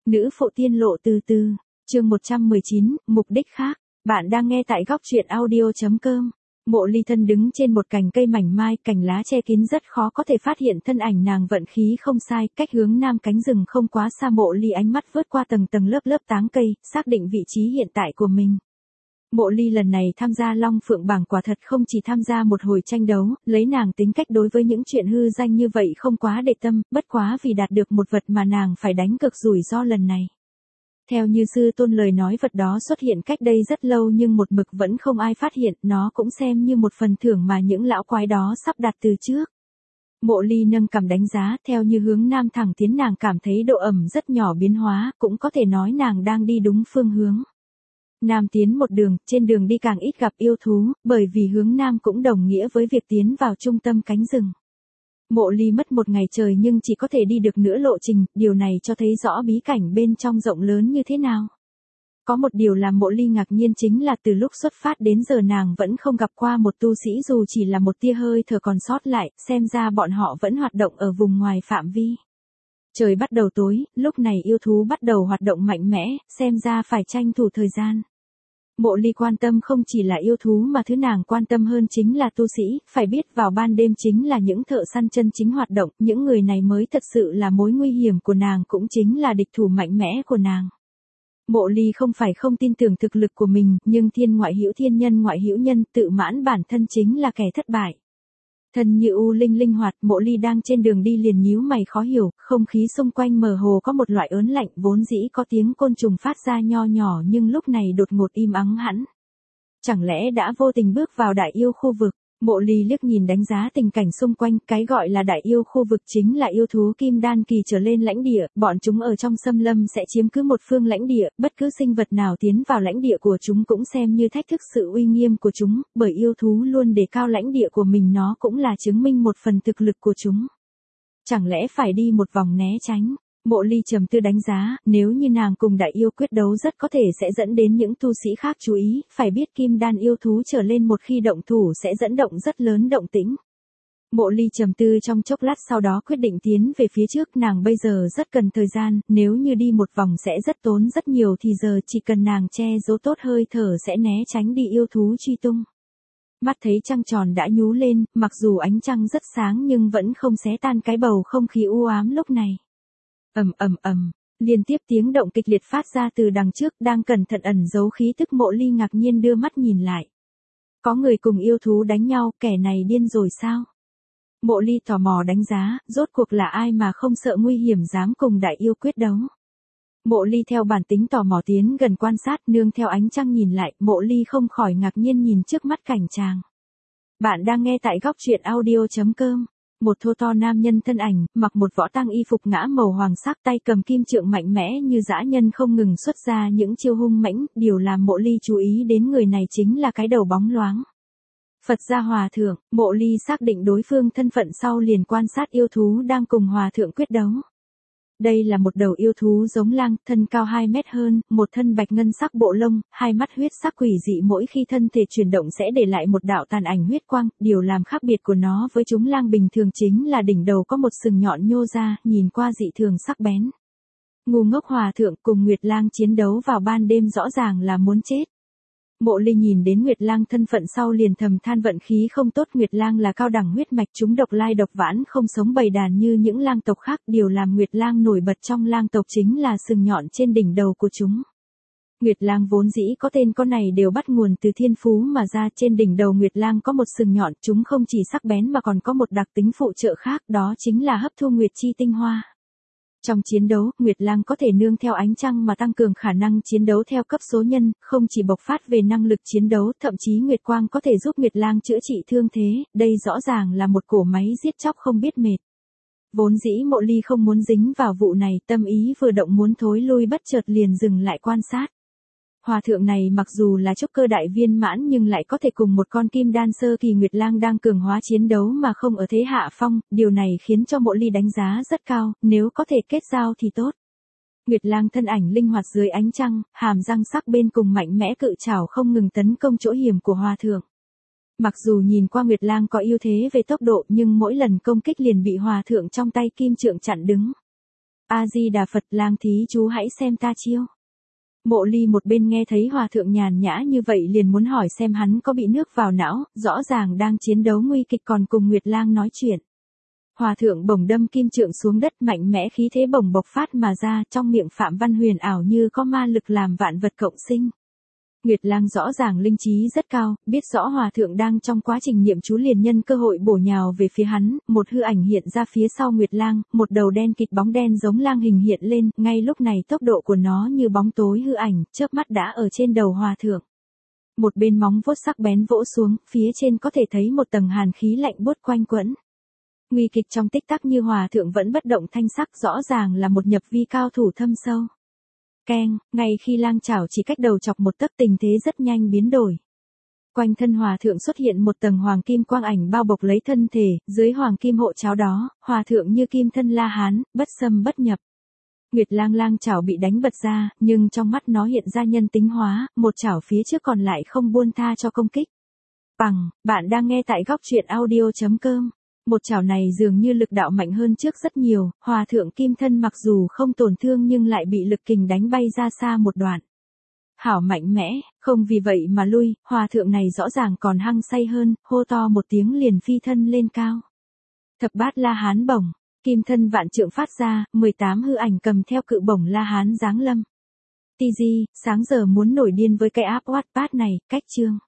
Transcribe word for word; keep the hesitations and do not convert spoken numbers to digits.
Nữ phụ tiên lộ từ từ, chương một trăm mười chín, mục đích khác. Bạn đang nghe tại góc truyện audio.com. Mộ Ly thân đứng trên một cành cây mảnh mai, cành lá che kín rất khó có thể phát hiện thân ảnh nàng, vận khí không sai, cách hướng nam cánh rừng không quá xa. Mộ Ly ánh mắt vớt qua tầng tầng lớp lớp táng cây, xác định vị trí hiện tại của mình. Mộ Ly lần này tham gia Long Phượng bảng quả thật không chỉ tham gia một hồi tranh đấu, lấy nàng tính cách đối với những chuyện hư danh như vậy không quá để tâm, bất quá vì đạt được một vật mà nàng phải đánh cực rủi ro lần này. Theo như sư tôn lời nói, vật đó xuất hiện cách đây rất lâu nhưng một mực vẫn không ai phát hiện, nó cũng xem như một phần thưởng mà những lão quái đó sắp đặt từ trước. Mộ Ly nâng cằm đánh giá, theo như hướng nam thẳng tiến nàng cảm thấy độ ẩm rất nhỏ biến hóa, cũng có thể nói nàng đang đi đúng phương hướng. Nam tiến một đường, trên đường đi càng ít gặp yêu thú, bởi vì hướng nam cũng đồng nghĩa với việc tiến vào trung tâm cánh rừng. Mộ Ly mất một ngày trời nhưng chỉ có thể đi được nửa lộ trình, điều này cho thấy rõ bí cảnh bên trong rộng lớn như thế nào. Có một điều làm Mộ Ly ngạc nhiên chính là từ lúc xuất phát đến giờ nàng vẫn không gặp qua một tu sĩ dù chỉ là một tia hơi thở còn sót lại, xem ra bọn họ vẫn hoạt động ở vùng ngoài phạm vi. Trời bắt đầu tối, lúc này yêu thú bắt đầu hoạt động mạnh mẽ, xem ra phải tranh thủ thời gian. Mộ Ly quan tâm không chỉ là yêu thú mà thứ nàng quan tâm hơn chính là tu sĩ, phải biết vào ban đêm chính là những thợ săn chân chính hoạt động, những người này mới thật sự là mối nguy hiểm của nàng, cũng chính là địch thủ mạnh mẽ của nàng. Mộ Ly không phải không tin tưởng thực lực của mình, nhưng thiên ngoại hữu thiên nhân ngoại hữu nhân, tự mãn bản thân chính là kẻ thất bại. Thân như u linh linh hoạt, Mộ Ly đang trên đường đi liền nhíu mày khó hiểu, không khí xung quanh mờ hồ có một loại ớn lạnh, vốn dĩ có tiếng côn trùng phát ra nho nhỏ nhưng lúc này đột ngột im ắng hẳn. Chẳng lẽ đã vô tình bước vào đại yêu khu vực? Mộ Ly liếc nhìn đánh giá tình cảnh xung quanh, cái gọi là đại yêu khu vực chính là yêu thú kim đan kỳ trở lên lãnh địa, bọn chúng ở trong xâm lâm sẽ chiếm cứ một phương lãnh địa, bất cứ sinh vật nào tiến vào lãnh địa của chúng cũng xem như thách thức sự uy nghiêm của chúng, bởi yêu thú luôn đề cao lãnh địa của mình, nó cũng là chứng minh một phần thực lực của chúng. Chẳng lẽ phải đi một vòng né tránh? Mộ Ly trầm tư đánh giá, nếu như nàng cùng đại yêu quyết đấu rất có thể sẽ dẫn đến những tu sĩ khác chú ý, phải biết kim đan yêu thú trở lên một khi động thủ sẽ dẫn động rất lớn động tĩnh. Mộ Ly trầm tư trong chốc lát sau đó quyết định tiến về phía trước, nàng bây giờ rất cần thời gian, nếu như đi một vòng sẽ rất tốn rất nhiều thì giờ chỉ cần nàng che giấu tốt hơi thở sẽ né tránh đi yêu thú truy tung. Mắt thấy trăng tròn đã nhú lên, mặc dù ánh trăng rất sáng nhưng vẫn không xé tan cái bầu không khí u ám lúc này. Ầm ầm ầm, liên tiếp tiếng động kịch liệt phát ra từ đằng trước, đang cẩn thận ẩn giấu khí tức. Mộ Ly ngạc nhiên đưa mắt nhìn lại. Có người cùng yêu thú đánh nhau, kẻ này điên rồi sao? Mộ Ly tò mò đánh giá, rốt cuộc là ai mà không sợ nguy hiểm dám cùng đại yêu quyết đấu. Mộ Ly theo bản tính tò mò tiến gần quan sát, nương theo ánh trăng nhìn lại, Mộ Ly không khỏi ngạc nhiên nhìn trước mắt cảnh chàng. Bạn đang nghe tại góc truyện audio.com. Một thô to nam nhân thân ảnh, mặc một võ tang y phục ngã màu hoàng sắc, tay cầm kim trượng mạnh mẽ như dã nhân không ngừng xuất ra những chiêu hung mãnh, điều làm Mộ Ly chú ý đến người này chính là cái đầu bóng loáng. Phật gia hòa thượng. Mộ Ly xác định đối phương thân phận sau liền quan sát yêu thú đang cùng hòa thượng quyết đấu. Đây là một đầu yêu thú giống lang, thân cao hai mét hơn, một thân bạch ngân sắc bộ lông, hai mắt huyết sắc quỷ dị, mỗi khi thân thể chuyển động sẽ để lại một đạo tàn ảnh huyết quang, điều làm khác biệt của nó với chúng lang bình thường chính là đỉnh đầu có một sừng nhọn nhô ra, nhìn qua dị thường sắc bén. Ngu ngốc hòa thượng cùng Nguyệt Lang chiến đấu vào ban đêm rõ ràng là muốn chết. Mộ Ly nhìn đến Nguyệt Lang thân phận sau liền thầm than vận khí không tốt, Nguyệt Lang là cao đẳng huyết mạch, chúng độc lai độc vãn không sống bầy đàn như những lang tộc khác, điều làm Nguyệt Lang nổi bật trong lang tộc chính là sừng nhọn trên đỉnh đầu của chúng. Nguyệt Lang vốn dĩ có tên con này đều bắt nguồn từ thiên phú mà ra, trên đỉnh đầu Nguyệt Lang có một sừng nhọn, chúng không chỉ sắc bén mà còn có một đặc tính phụ trợ khác, đó chính là hấp thu Nguyệt chi tinh hoa. Trong chiến đấu, Nguyệt Lang có thể nương theo ánh trăng mà tăng cường khả năng chiến đấu theo cấp số nhân, không chỉ bộc phát về năng lực chiến đấu, thậm chí Nguyệt Quang có thể giúp Nguyệt Lang chữa trị thương thế, đây rõ ràng là một cỗ máy giết chóc không biết mệt. Vốn dĩ Mộ Ly không muốn dính vào vụ này, tâm ý vừa động muốn thối lui bất chợt liền dừng lại quan sát. Hòa thượng này mặc dù là trúc cơ đại viên mãn nhưng lại có thể cùng một con kim đan sơ kỳ Nguyệt Lang đang cường hóa chiến đấu mà không ở thế hạ phong, điều này khiến cho Mộ Ly đánh giá rất cao, nếu có thể kết giao thì tốt. Nguyệt Lang thân ảnh linh hoạt dưới ánh trăng, hàm răng sắc bên cùng mạnh mẽ cự trảo không ngừng tấn công chỗ hiểm của hòa thượng. Mặc dù nhìn qua Nguyệt Lang có ưu thế về tốc độ nhưng mỗi lần công kích liền bị hòa thượng trong tay kim trượng chặn đứng. A-di-đà Phật, lang thí chú hãy xem ta chiêu. Mộ Ly một bên nghe thấy hòa thượng nhàn nhã như vậy liền muốn hỏi xem hắn có bị nước vào não, rõ ràng đang chiến đấu nguy kịch còn cùng Nguyệt Lang nói chuyện. Hòa thượng bổng đâm kim trượng xuống đất, mạnh mẽ khí thế bổng bộc phát mà ra, trong miệng Phạm Văn huyền ảo như có ma lực làm vạn vật cộng sinh. Nguyệt Lang rõ ràng linh trí rất cao, biết rõ hòa thượng đang trong quá trình niệm chú liền nhân cơ hội bổ nhào về phía hắn, một hư ảnh hiện ra phía sau Nguyệt Lang, một đầu đen kịt bóng đen giống lang hình hiện lên, ngay lúc này tốc độ của nó như bóng tối hư ảnh, chớp mắt đã ở trên đầu hòa thượng. Một bên móng vuốt sắc bén vỗ xuống, phía trên có thể thấy một tầng hàn khí lạnh buốt quanh quẩn. Nguy kịch trong tích tắc như hòa thượng vẫn bất động thanh sắc, rõ ràng là một nhập vi cao thủ thâm sâu. Keng, ngay khi lang chảo chỉ cách đầu chọc một tấc, tình thế rất nhanh biến đổi. Quanh thân hòa thượng xuất hiện một tầng hoàng kim quang ảnh bao bọc lấy thân thể, dưới hoàng kim hộ cháo đó, hòa thượng như kim thân La Hán, bất xâm bất nhập. Nguyệt Lang lang chảo bị đánh bật ra, nhưng trong mắt nó hiện ra nhân tính hóa, một chảo phía trước còn lại không buông tha cho công kích. Bằng, bạn đang nghe tại góc truyện audio chấm com. Một chảo này dường như lực đạo mạnh hơn trước rất nhiều, hòa thượng kim thân mặc dù không tổn thương nhưng lại bị lực kình đánh bay ra xa một đoạn. Hảo mạnh mẽ, không vì vậy mà lui, hòa thượng này rõ ràng còn hăng say hơn, hô to một tiếng liền phi thân lên cao. Thập bát La Hán bổng, kim thân vạn trượng phát ra, mười tám hư ảnh cầm theo cự bổng La Hán giáng lâm. Ti Di, sáng giờ muốn nổi điên với cái áp Wattpad này, cách chương.